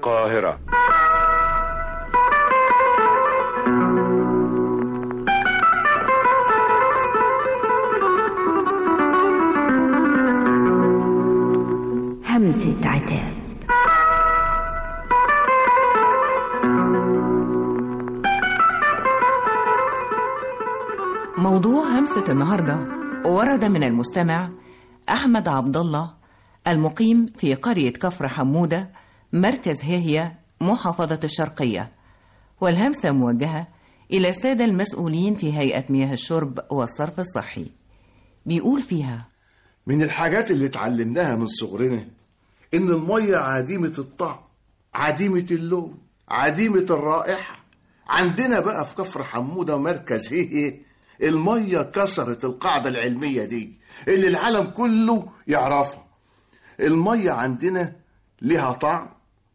القاهرة. همسة عتاب. موضوع همسة النهاردة ورد من المستمع أحمد عبد الله المقيم في قرية كفر حمودة مركز هاهية محافظة الشرقية، والهمسة موجهة إلى السادة المسؤولين في هيئة مياه الشرب والصرف الصحي. بيقول فيها: من الحاجات اللي اتعلمناها من صغرنا إن المية عديمة الطعم، عديمة اللون، عديمة الرائحة. عندنا بقى في كفر حمودة مركز هي المية كسرت القاعدة العلمية دي اللي العالم كله يعرفها. المية عندنا لها طعم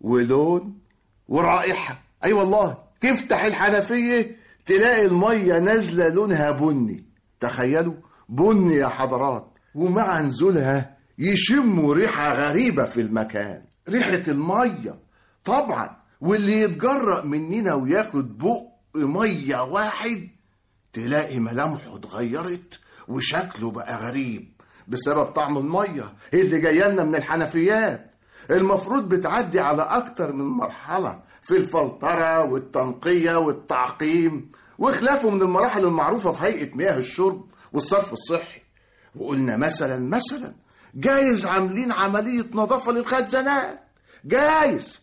ولون ورائحة. أي والله، تفتح الحنفية تلاقي المية نازلة لونها بني. تخيلوا، بني يا حضرات، ومع نزولها يشموا ريحة غريبة في المكان، ريحة المية طبعا. واللي يتجرأ مننا وياخد بق مية واحد تلاقي ملامحه اتغيرت وشكله بقى غريب بسبب طعم المية اللي جايلنا من الحنفيات. المفروض بتعدي على أكتر من مرحلة في الفلترة والتنقية والتعقيم وخلافه من المراحل المعروفة في هيئة مياه الشرب والصرف الصحي. وقلنا مثلا جايز عاملين عملية نظافة للخزانات، جايز.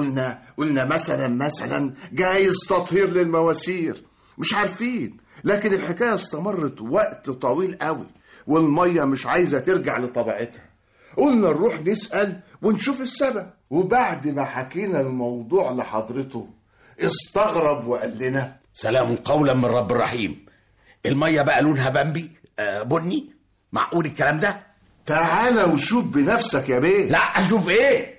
قلنا مثلا جايز تطهير للمواسير. مش عارفين، لكن الحكاية استمرت وقت طويل قوي والمية مش عايزة ترجع لطبيعتها. قلنا نروح نسأل ونشوف السبب. وبعد ما حكينا الموضوع لحضرته استغرب وقال لنا: سلام قولا من رب الرحيم. المية بقى لونها بني؟ بني؟ معقول الكلام ده؟ تعالى وشوف بنفسك يا بيه. لا، اشوف ايه؟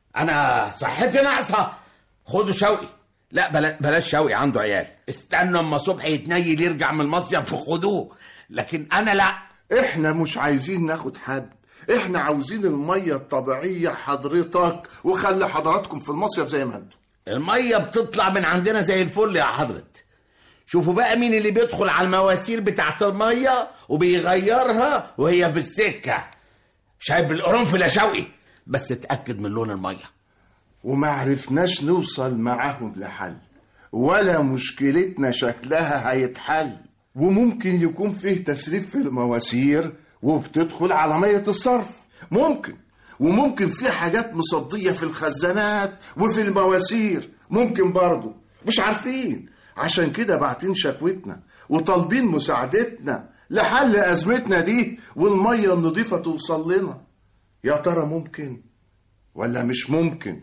انا صحتي ناقصة. خدوا شوقي. لا، بلاش شوقي، عنده عيال. استنوا اما صبحي يتنيل يرجع من المصيف وخدوه، لكن انا لا. احنا مش عايزين ناخد حد، احنا عاوزين المية الطبيعية حضرتك، وخلي حضراتكم في المصيف زي ما انتم. المية بتطلع من عندنا زي الفل يا حضرت. شوفوا بقى مين اللي بيدخل على المواسير بتاعت المية وبيغيرها وهي في السكة. شايب بالقرنفل يا شوقي، بس اتأكد من لون المية. وما عرفناش نوصل معاهم لحل، ولا مشكلتنا شكلها هيتحل. وممكن يكون فيه تسريب في المواسير وبتدخل على مية الصرف، وممكن فيه حاجات مصدية في الخزانات وفي المواسير، ممكن برضو. مش عارفين، عشان كده باعتين شكوتنا وطالبين مساعدتنا لحل أزمتنا دي والمية النظيفة توصل لنا. يا ترى ممكن ولا مش ممكن؟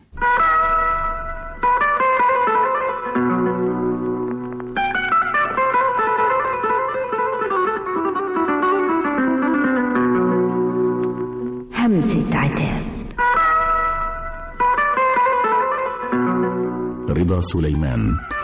همسة عتاب. رضا سليمان.